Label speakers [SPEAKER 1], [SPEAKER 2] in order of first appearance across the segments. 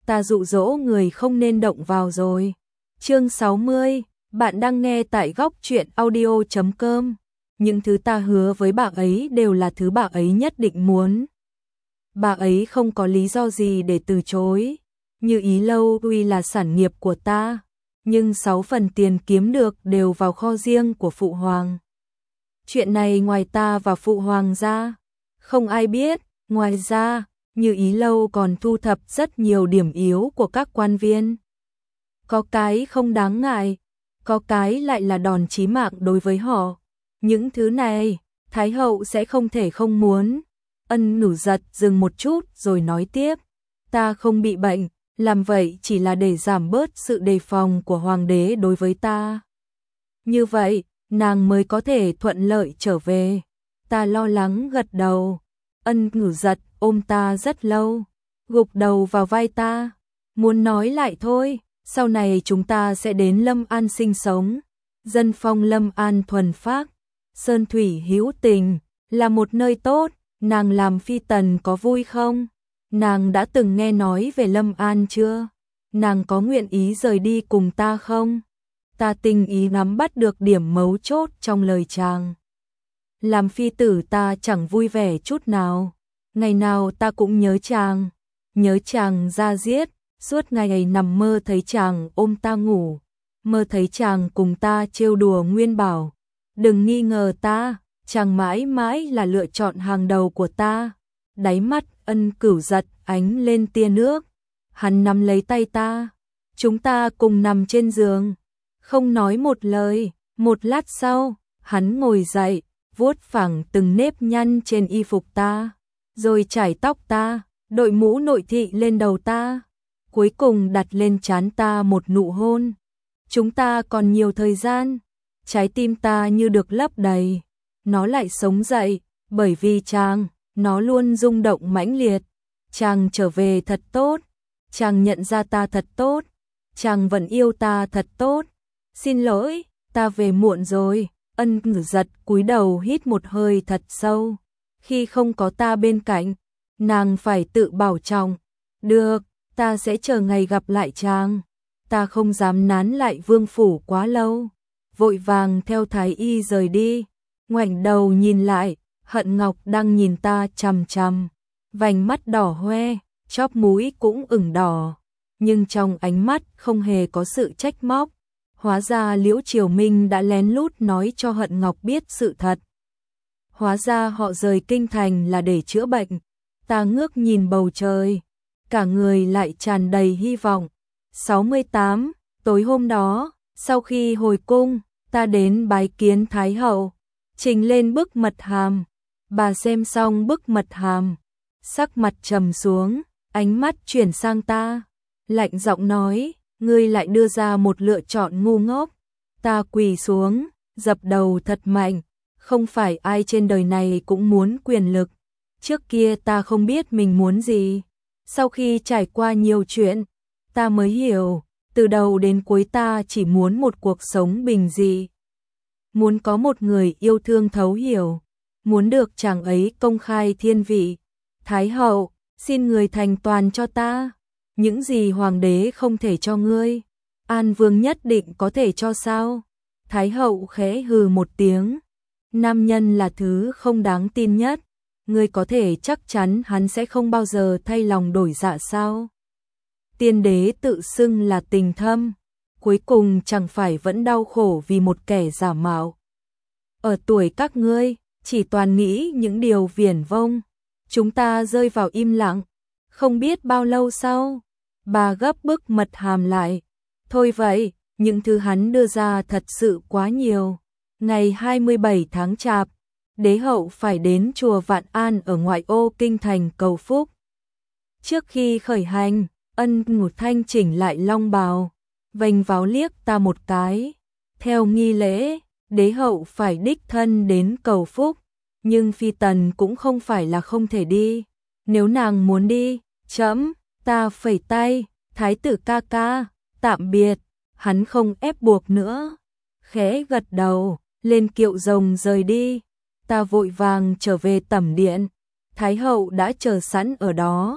[SPEAKER 1] ta dụ dỗ người không nên động vào rồi. Chương 60, bạn đang nghe tại góc truyện audio.com. Những thứ ta hứa với bà ấy đều là thứ bà ấy nhất định muốn. Bà ấy không có lý do gì để từ chối. Như Ý Lâu tuy là sản nghiệp của ta, nhưng 6 phần tiền kiếm được đều vào kho riêng của Phụ Hoàng. Chuyện này ngoài ta và Phụ Hoàng ra, không ai biết. Ngoài ra, Như Ý Lâu còn thu thập rất nhiều điểm yếu của các quan viên. Có cái không đáng ngại, có cái lại là đòn chí mạng đối với họ. Những thứ này, Thái hậu sẽ không thể không muốn. Ân Nủ Giật dừng một chút rồi nói tiếp. Ta không bị bệnh, làm vậy chỉ là để giảm bớt sự đề phòng của hoàng đế đối với ta. Như vậy, nàng mới có thể thuận lợi trở về. Ta lo lắng gật đầu. Ân Nủ Giật ôm ta rất lâu, gục đầu vào vai ta. Muốn nói lại thôi, sau này chúng ta sẽ đến Lâm An sinh sống. Dân phong Lâm An thuần phác, sơn thủy hữu tình, là một nơi tốt. Nàng làm phi tần có vui không? Nàng đã từng nghe nói về Lâm An chưa? Nàng có nguyện ý rời đi cùng ta không? Ta tình ý nắm bắt được điểm mấu chốt trong lời chàng. Làm phi tử ta chẳng vui vẻ chút nào. Ngày nào ta cũng nhớ chàng ra giết, suốt ngày nằm mơ thấy chàng ôm ta ngủ, mơ thấy chàng cùng ta trêu đùa Nguyên Bảo. Đừng nghi ngờ ta, chàng mãi mãi là lựa chọn hàng đầu của ta. Đáy mắt Ân Cửu Giật ánh lên tia nước, hắn nắm lấy tay ta, chúng ta cùng nằm trên giường, không nói một lời. Một lát sau, hắn ngồi dậy, vuốt phẳng từng nếp nhăn trên y phục ta, rồi chải tóc ta, đội mũ nội thị lên đầu ta, cuối cùng đặt lên trán ta một nụ hôn. Chúng ta còn nhiều thời gian. Trái tim ta như được lấp đầy, nó lại sống dậy, bởi vì chàng, nó luôn rung động mãnh liệt. Chàng trở về thật tốt, chàng nhận ra ta thật tốt, chàng vẫn yêu ta thật tốt. Xin lỗi, ta về muộn rồi. Ân Nủ Giật cúi đầu hít một hơi thật sâu. Khi không có ta bên cạnh, nàng phải tự bảo trọng. Được, ta sẽ chờ ngày gặp lại chàng. Ta không dám nán lại vương phủ quá lâu, vội vàng theo thái y rời đi. Ngoảnh đầu nhìn lại, Hận Ngọc đang nhìn ta chằm chằm, vành mắt đỏ hoe, chóp mũi cũng ửng đỏ, nhưng trong ánh mắt không hề có sự trách móc. Hóa ra Liễu Triều Minh đã lén lút nói cho Hận Ngọc biết sự thật. Hóa ra họ rời kinh thành là để chữa bệnh. Ta ngước nhìn bầu trời, cả người lại tràn đầy hy vọng. 68. Tối hôm đó, sau khi hồi cung, ta đến bái kiến Thái hậu, trình lên bức mật hàm. Bà xem xong bức mật hàm, sắc mặt trầm xuống, ánh mắt chuyển sang ta, lạnh giọng nói, ngươi lại đưa ra một lựa chọn ngu ngốc. Ta quỳ xuống, dập đầu thật mạnh, không phải ai trên đời này cũng muốn quyền lực. Trước kia ta không biết mình muốn gì, sau khi trải qua nhiều chuyện, ta mới hiểu, từ đầu đến cuối ta chỉ muốn một cuộc sống bình dị. Muốn có một người yêu thương thấu hiểu, muốn được chàng ấy công khai thiên vị. Thái hậu, xin người thành toàn cho ta, những gì hoàng đế không thể cho ngươi, An Vương nhất định có thể cho sao? Thái hậu khẽ hừ một tiếng, nam nhân là thứ không đáng tin nhất, ngươi có thể chắc chắn hắn sẽ không bao giờ thay lòng đổi dạ sao? Tiên đế tự xưng là tình thâm, cuối cùng chẳng phải vẫn đau khổ vì một kẻ giả mạo. Ở tuổi các ngươi, chỉ toàn nghĩ những điều viển vông. Chúng ta rơi vào im lặng, không biết bao lâu sau, bà gấp bức mật hàm lại. Thôi vậy, những thứ hắn đưa ra thật sự quá nhiều. Ngày 27 tháng Chạp, đế hậu phải đến chùa Vạn An ở ngoại ô kinh thành cầu phúc. Trước khi khởi hành, Ân Nủ Thanh chỉnh lại long bào, vênh váo liếc ta một cái. Theo nghi lễ, đế hậu phải đích thân đến cầu phúc, nhưng phi tần cũng không phải là không thể đi. Nếu nàng muốn đi, trẫm, ta phẩy tay, thái tử ca ca, tạm biệt. Hắn không ép buộc nữa, khẽ gật đầu, lên kiệu rồng rời đi. Ta vội vàng trở về tẩm điện, thái hậu đã chờ sẵn ở đó.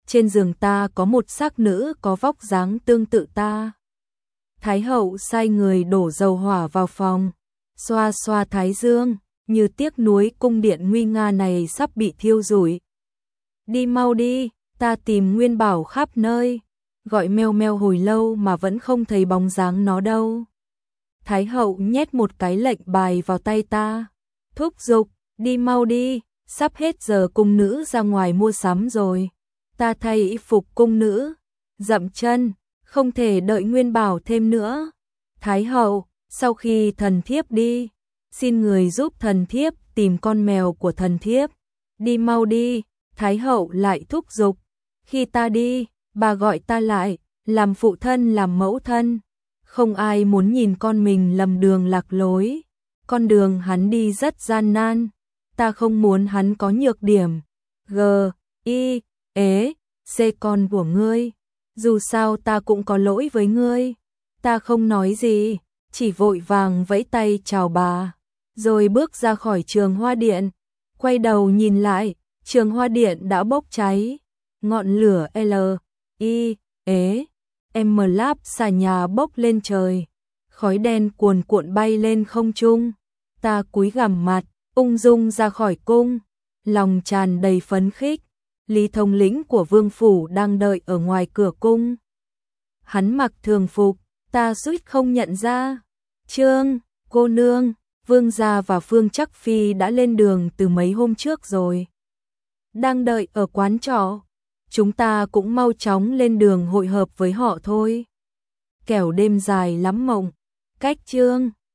[SPEAKER 1] trên giường ta có một sắc nữ có vóc dáng tương tự ta. Thái hậu sai người đổ dầu hỏa vào phòng, xoa xoa thái dương, như tiếc nuối cung điện nguy nga này sắp bị thiêu rụi. Đi mau đi, ta tìm Nguyên Bảo khắp nơi, gọi meo meo hồi lâu mà vẫn không thấy bóng dáng nó đâu. Thái hậu nhét một cái lệnh bài vào tay ta, thúc giục, đi mau đi, sắp hết giờ cung nữ ra ngoài mua sắm rồi. Ta thay y phục cung nữ, dậm chân, không thể đợi Nguyên Bảo thêm nữa. Thái hậu, sau khi thần thiếp đi, xin người giúp thần thiếp tìm con mèo của thần thiếp. Đi mau đi, Thái hậu lại thúc giục. Khi ta đi, bà gọi ta lại, làm phụ thân làm mẫu thân. Không ai muốn nhìn con mình lầm đường lạc lối. Con đường hắn đi rất gian nan, ta không muốn hắn có nhược điểm. C con của ngươi. Dù sao ta cũng có lỗi với ngươi. Ta không nói gì, chỉ vội vàng vẫy tay chào bà, rồi bước ra khỏi Trường Hoa Điện. Quay đầu nhìn lại, Trường Hoa Điện đã bốc cháy. Ngọn lửa láp xà nhà bốc lên trời. Khói đen cuồn cuộn bay lên không trung. Ta cúi gằm mặt, ung dung ra khỏi cung, lòng tràn đầy phấn khích. Lý thống lĩnh của vương phủ đang đợi ở ngoài cửa cung. Hắn mặc thường phục, ta suýt không nhận ra. Trương, cô nương, vương gia và Phương Trắc Phi đã lên đường từ mấy hôm trước rồi. Đang đợi ở quán trọ. Chúng ta cũng mau chóng lên đường hội hợp với họ thôi. Kẻo đêm dài lắm mộng. Cách Trương